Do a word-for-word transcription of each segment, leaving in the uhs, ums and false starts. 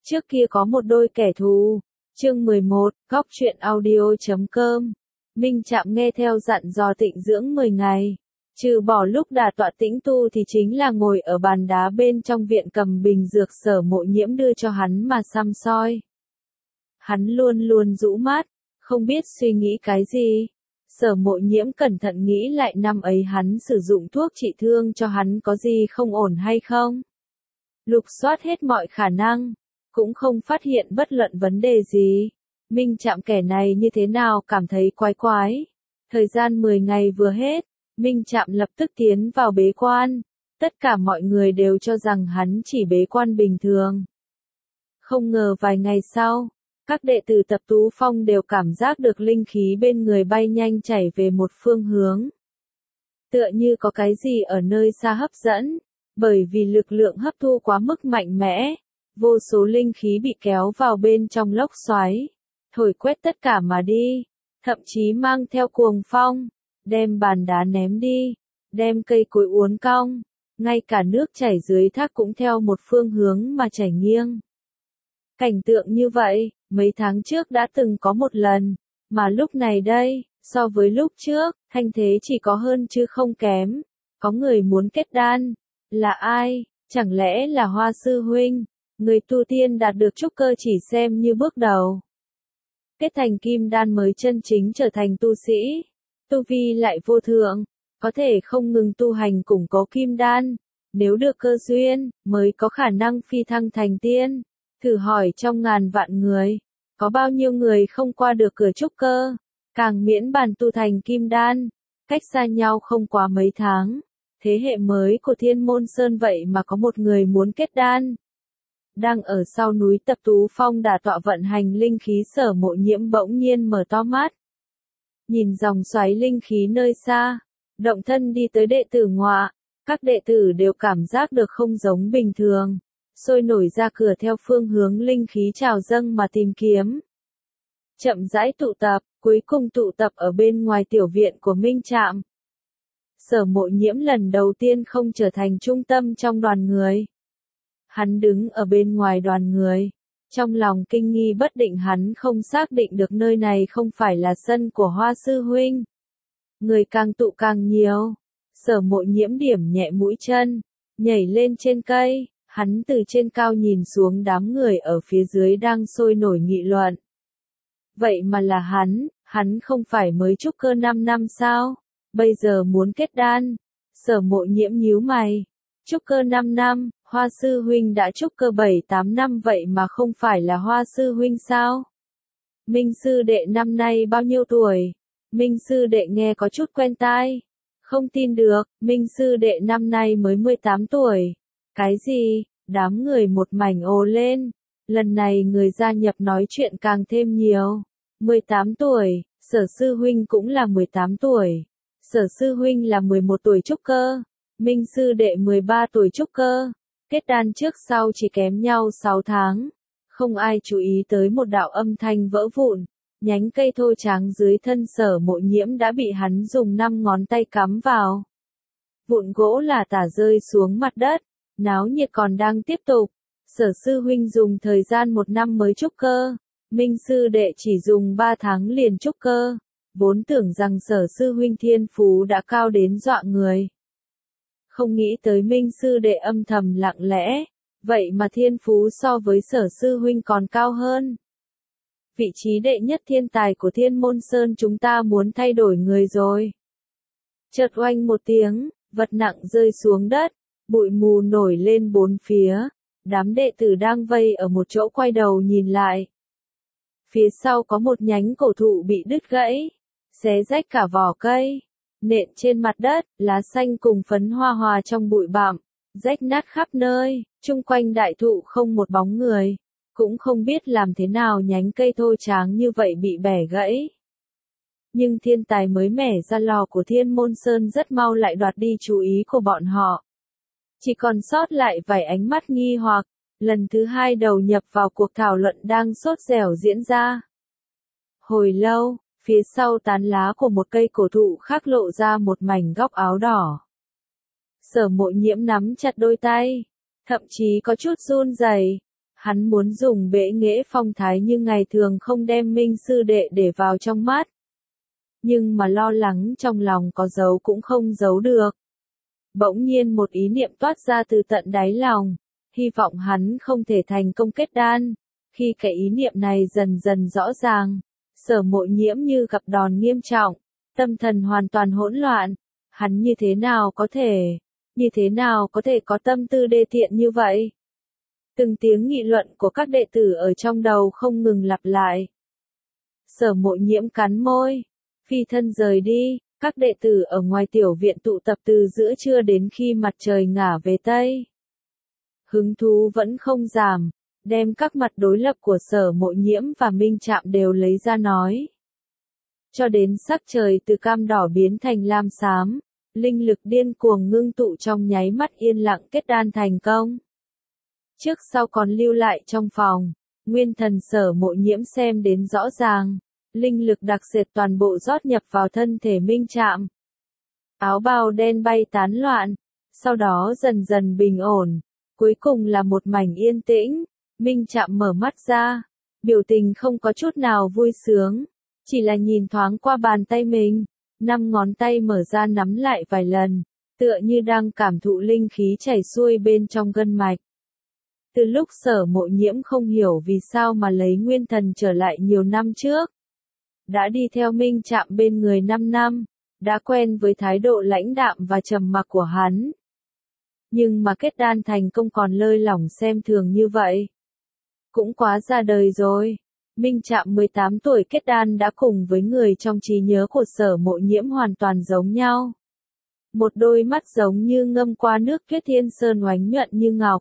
Trước kia có một đôi kẻ thù. Chương mười một, góc truyện audio chấm com. Minh Trạm nghe theo dặn dò tịnh dưỡng mười ngày. Trừ bỏ lúc đả tọa tĩnh tu thì chính là ngồi ở bàn đá bên trong viện cầm bình dược Sở Mộ Nhiễm đưa cho hắn mà săm soi. Hắn luôn luôn rũ mắt, không biết suy nghĩ cái gì. Sở Mộ Nhiễm cẩn thận nghĩ lại năm ấy hắn sử dụng thuốc trị thương cho hắn có gì không ổn hay không. Lục soát hết mọi khả năng, cũng không phát hiện bất luận vấn đề gì. Minh Trạm kẻ này như thế nào cảm thấy quái quái. Thời gian mười ngày vừa hết, Minh Trạm lập tức tiến vào bế quan. Tất cả mọi người đều cho rằng hắn chỉ bế quan bình thường. Không ngờ vài ngày sau, các đệ tử Tập Tú Phong đều cảm giác được linh khí bên người bay nhanh chảy về một phương hướng. Tựa như có cái gì ở nơi xa hấp dẫn, bởi vì lực lượng hấp thu quá mức mạnh mẽ, vô số linh khí bị kéo vào bên trong lốc xoáy, thổi quét tất cả mà đi, thậm chí mang theo cuồng phong, đem bàn đá ném đi, đem cây cối uốn cong, ngay cả nước chảy dưới thác cũng theo một phương hướng mà chảy nghiêng. Cảnh tượng như vậy, mấy tháng trước đã từng có một lần, mà lúc này đây, so với lúc trước, thanh thế chỉ có hơn chứ không kém. Có người muốn kết đan. Là ai? Chẳng lẽ là Hoa Sư Huynh? Người tu tiên đạt được trúc cơ chỉ xem như bước đầu. Kết thành kim đan mới chân chính trở thành tu sĩ. Tu vi lại vô thượng, có thể không ngừng tu hành củng cố kim đan. Nếu được cơ duyên, mới có khả năng phi thăng thành tiên. Thử hỏi trong ngàn vạn người, có bao nhiêu người không qua được cửa trúc cơ, càng miễn bàn tu thành kim đan, cách xa nhau không quá mấy tháng. Thế hệ mới của Thiên Môn Sơn vậy mà có một người muốn kết đan. Đang ở sau núi Tập Tú Phong đả tọa vận hành linh khí Sở Mộ Nhiễm bỗng nhiên mở to mắt. Nhìn dòng xoáy linh khí nơi xa, động thân đi tới đệ tử ngọa, các đệ tử đều cảm giác được không giống bình thường, sôi nổi ra cửa theo phương hướng linh khí trào dâng mà tìm kiếm. Chậm rãi tụ tập, cuối cùng tụ tập ở bên ngoài tiểu viện của Minh Trạm. Sở Mộ Nhiễm lần đầu tiên không trở thành trung tâm trong đoàn người. Hắn đứng ở bên ngoài đoàn người, trong lòng kinh nghi bất định, hắn không xác định được nơi này không phải là sân của Hoa Sư Huynh. Người càng tụ càng nhiều, Sở Mộ Nhiễm điểm nhẹ mũi chân, nhảy lên trên cây, hắn từ trên cao nhìn xuống đám người ở phía dưới đang sôi nổi nghị luận. Vậy mà là hắn, hắn không phải mới trúc cơ năm năm sao? Bây giờ muốn kết đan. Sở Mộ Nhiễm nhíu mày. Trúc cơ năm năm, Hoa Sư Huynh đã trúc cơ bảy tám năm vậy mà không phải là Hoa Sư Huynh sao? Minh Sư Đệ năm nay bao nhiêu tuổi? Minh Sư Đệ nghe có chút quen tai. Không tin được, Minh Sư Đệ năm nay mới mười tám tuổi. Cái gì? Đám người một mảnh ồ lên. Lần này người gia nhập nói chuyện càng thêm nhiều. mười tám tuổi, Sở Sư Huynh cũng là mười tám tuổi. Sở Sư Huynh là mười một tuổi trúc cơ, Minh Sư Đệ mười ba tuổi trúc cơ, kết đan trước sau chỉ kém nhau sáu tháng. Không ai chú ý tới một đạo âm thanh vỡ vụn, nhánh cây thô tráng dưới thân Sở Mộ Nhiễm đã bị hắn dùng năm ngón tay cắm vào. Vụn gỗ là tả rơi xuống mặt đất, náo nhiệt còn đang tiếp tục. Sở Sư Huynh dùng thời gian một năm mới trúc cơ, Minh Sư Đệ chỉ dùng ba tháng liền trúc cơ. Vốn tưởng rằng Sở Sư Huynh thiên phú đã cao đến dọa người. Không nghĩ tới Minh Sư Đệ âm thầm lặng lẽ, vậy mà thiên phú so với Sở Sư Huynh còn cao hơn. Vị trí đệ nhất thiên tài của Thiên Môn Sơn chúng ta muốn thay đổi người rồi. Chợt oanh một tiếng, vật nặng rơi xuống đất, bụi mù nổi lên bốn phía, đám đệ tử đang vây ở một chỗ quay đầu nhìn lại. Phía sau có một nhánh cổ thụ bị đứt gãy, xé rách cả vỏ cây, nện trên mặt đất, lá xanh cùng phấn hoa hòa trong bụi bặm, rách nát khắp nơi, chung quanh đại thụ không một bóng người, cũng không biết làm thế nào nhánh cây thô tráng như vậy bị bẻ gãy. Nhưng thiên tài mới mẻ ra lò của Thiên Môn Sơn rất mau lại đoạt đi chú ý của bọn họ. Chỉ còn sót lại vài ánh mắt nghi hoặc, lần thứ hai đầu nhập vào cuộc thảo luận đang sốt dẻo diễn ra. Hồi lâu, phía sau tán lá của một cây cổ thụ khác lộ ra một mảnh góc áo đỏ. Sở Mộ Nhiễm nắm chặt đôi tay, thậm chí có chút run rẩy. Hắn muốn dùng bệ nghệ phong thái như ngày thường không đem Minh sư đệ để vào trong mắt. Nhưng mà lo lắng trong lòng có giấu cũng không giấu được. Bỗng nhiên một ý niệm toát ra từ tận đáy lòng, hy vọng hắn không thể thành công kết đan. Khi cái ý niệm này dần dần rõ ràng, Sở Mộ Nhiễm như gặp đòn nghiêm trọng, tâm thần hoàn toàn hỗn loạn. Hắn như thế nào có thể, như thế nào có thể có tâm tư đê tiện như vậy? Từng tiếng nghị luận của các đệ tử ở trong đầu không ngừng lặp lại. Sở Mộ Nhiễm cắn môi, phi thân rời đi, các đệ tử ở ngoài tiểu viện tụ tập từ giữa trưa đến khi mặt trời ngả về Tây. Hứng thú vẫn không giảm, đem các mặt đối lập của Sở Mộ Nhiễm và Minh Trạm đều lấy ra nói. Cho đến sắc trời từ cam đỏ biến thành lam xám, linh lực điên cuồng ngưng tụ trong nháy mắt yên lặng kết đan thành công. Trước sau còn lưu lại trong phòng, nguyên thần Sở Mộ Nhiễm xem đến rõ ràng, linh lực đặc sệt toàn bộ rót nhập vào thân thể Minh Trạm. Áo bào đen bay tán loạn, sau đó dần dần bình ổn, cuối cùng là một mảnh yên tĩnh. Minh Trạm mở mắt ra, biểu tình không có chút nào vui sướng, chỉ là nhìn thoáng qua bàn tay mình, năm ngón tay mở ra nắm lại vài lần, tựa như đang cảm thụ linh khí chảy xuôi bên trong gân mạch. Từ lúc Sở Mộ Nhiễm không hiểu vì sao mà lấy nguyên thần trở lại nhiều năm trước, đã đi theo Minh Trạm bên người năm năm, đã quen với thái độ lãnh đạm và trầm mặc của hắn. Nhưng mà kết đan thành công còn lơi lỏng xem thường như vậy. Cũng quá ra đời rồi. Minh Trạm mười tám tuổi kết đan đã cùng với người trong trí nhớ của Sở Mộ Nhiễm hoàn toàn giống nhau. Một đôi mắt giống như ngâm qua nước tuyết thiên sơn oánh nhuận như ngọc.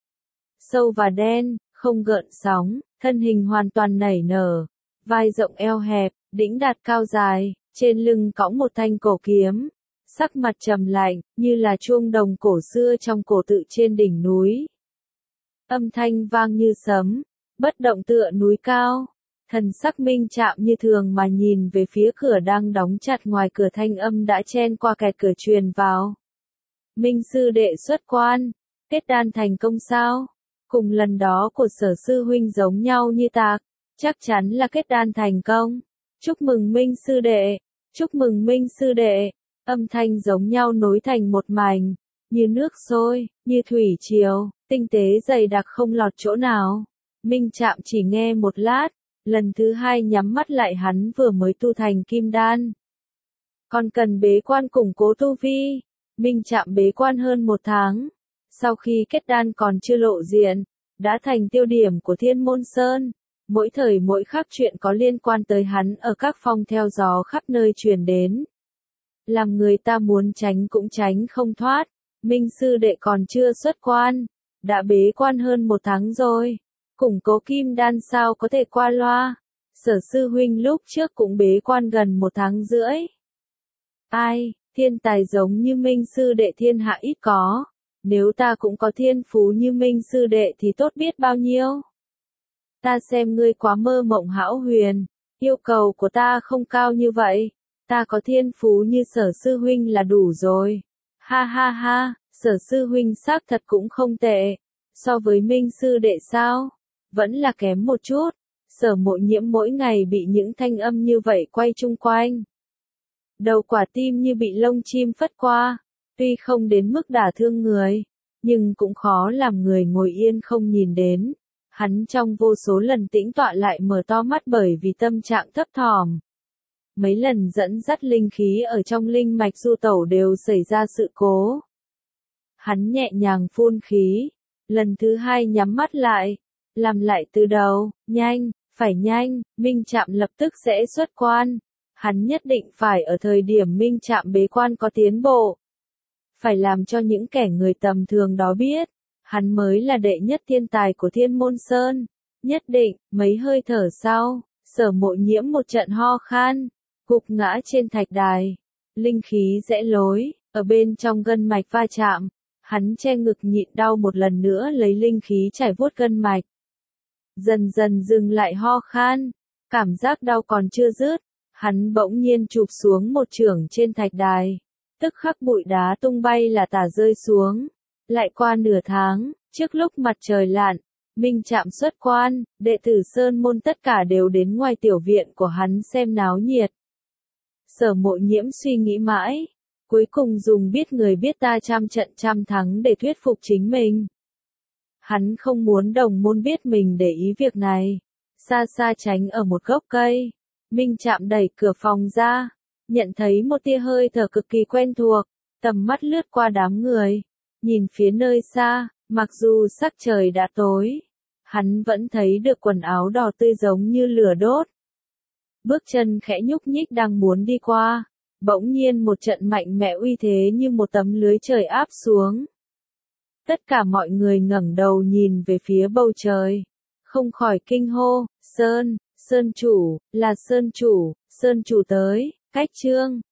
Sâu và đen, không gợn sóng, thân hình hoàn toàn nảy nở, vai rộng eo hẹp, đĩnh đạt cao dài, trên lưng cõng một thanh cổ kiếm. Sắc mặt trầm lạnh, như là chuông đồng cổ xưa trong cổ tự trên đỉnh núi. Âm thanh vang như sấm, bất động tựa núi cao. Thần sắc Minh Trạm như thường mà nhìn về phía cửa đang đóng chặt, ngoài cửa thanh âm đã chen qua kẹt cửa truyền vào. Minh sư đệ xuất quan, kết đan thành công sao? Cùng lần đó của Sở sư huynh giống nhau như tạc, chắc chắn là kết đan thành công. Chúc mừng Minh sư đệ, chúc mừng Minh sư đệ. Âm thanh giống nhau nối thành một mảnh, như nước sôi, như thủy triều, tinh tế dày đặc không lọt chỗ nào. Minh Trạm chỉ nghe một lát, lần thứ hai nhắm mắt lại, hắn vừa mới tu thành kim đan. Còn cần bế quan củng cố tu vi. Minh Trạm bế quan hơn một tháng. Sau khi kết đan còn chưa lộ diện, đã thành tiêu điểm của Thiên Môn Sơn. Mỗi thời mỗi khắc chuyện có liên quan tới hắn ở các phong theo gió khắp nơi truyền đến. Làm người ta muốn tránh cũng tránh không thoát. Minh sư đệ còn chưa xuất quan, đã bế quan hơn một tháng rồi. Củng cố kim đan sao có thể qua loa. Sở sư huynh lúc trước cũng bế quan gần một tháng rưỡi. Ai, thiên tài giống như Minh sư đệ thiên hạ ít có. Nếu ta cũng có thiên phú như Minh sư đệ thì tốt biết bao nhiêu. Ta xem ngươi quá mơ mộng hão huyền. Yêu cầu của ta không cao như vậy. Ta có thiên phú như Sở sư huynh là đủ rồi. Ha ha ha, Sở sư huynh xác thật cũng không tệ. So với Minh sư đệ sao? Vẫn là kém một chút. Sở Mộ Nhiễm mỗi ngày bị những thanh âm như vậy quay chung quanh. Đầu quả tim như bị lông chim phất qua. Tuy không đến mức đả thương người, nhưng cũng khó làm người ngồi yên không nhìn đến. Hắn trong vô số lần tĩnh tọa lại mở to mắt bởi vì tâm trạng thấp thỏm. Mấy lần dẫn dắt linh khí ở trong linh mạch du tẩu đều xảy ra sự cố. Hắn nhẹ nhàng phun khí, lần thứ hai nhắm mắt lại, làm lại từ đầu, nhanh, phải nhanh, Minh Trạm lập tức sẽ xuất quan. Hắn nhất định phải ở thời điểm Minh Trạm bế quan có tiến bộ. Phải làm cho những kẻ người tầm thường đó biết, hắn mới là đệ nhất thiên tài của Thiên Môn Sơn. Nhất định, mấy hơi thở sau, Sở Mộ Nhiễm một trận ho khan, gục ngã trên thạch đài. Linh khí rẽ lối, ở bên trong gân mạch va chạm. Hắn che ngực nhịn đau một lần nữa lấy linh khí chảy vuốt gân mạch. Dần dần dừng lại ho khan, cảm giác đau còn chưa dứt, hắn bỗng nhiên chụp xuống một chưởng trên thạch đài. Tức khắc bụi đá tung bay là tả rơi xuống. Lại qua nửa tháng, trước lúc mặt trời lặn, Minh Trạm xuất quan, đệ tử Sơn Môn tất cả đều đến ngoài tiểu viện của hắn xem náo nhiệt. Sở Mộ Nhiễm suy nghĩ mãi, cuối cùng dùng biết người biết ta trăm trận trăm thắng để thuyết phục chính mình. Hắn không muốn đồng môn biết mình để ý việc này, xa xa tránh ở một gốc cây. Minh Trạm đẩy cửa phòng ra, nhận thấy một tia hơi thở cực kỳ quen thuộc, tầm mắt lướt qua đám người, nhìn phía nơi xa, mặc dù sắc trời đã tối, hắn vẫn thấy được quần áo đỏ tươi giống như lửa đốt. Bước chân khẽ nhúc nhích đang muốn đi qua, bỗng nhiên một trận mạnh mẽ uy thế như một tấm lưới trời áp xuống. Tất cả mọi người ngẩng đầu nhìn về phía bầu trời, không khỏi kinh hô, Sơn, Sơn chủ, là Sơn chủ, Sơn chủ tới, cách Trương.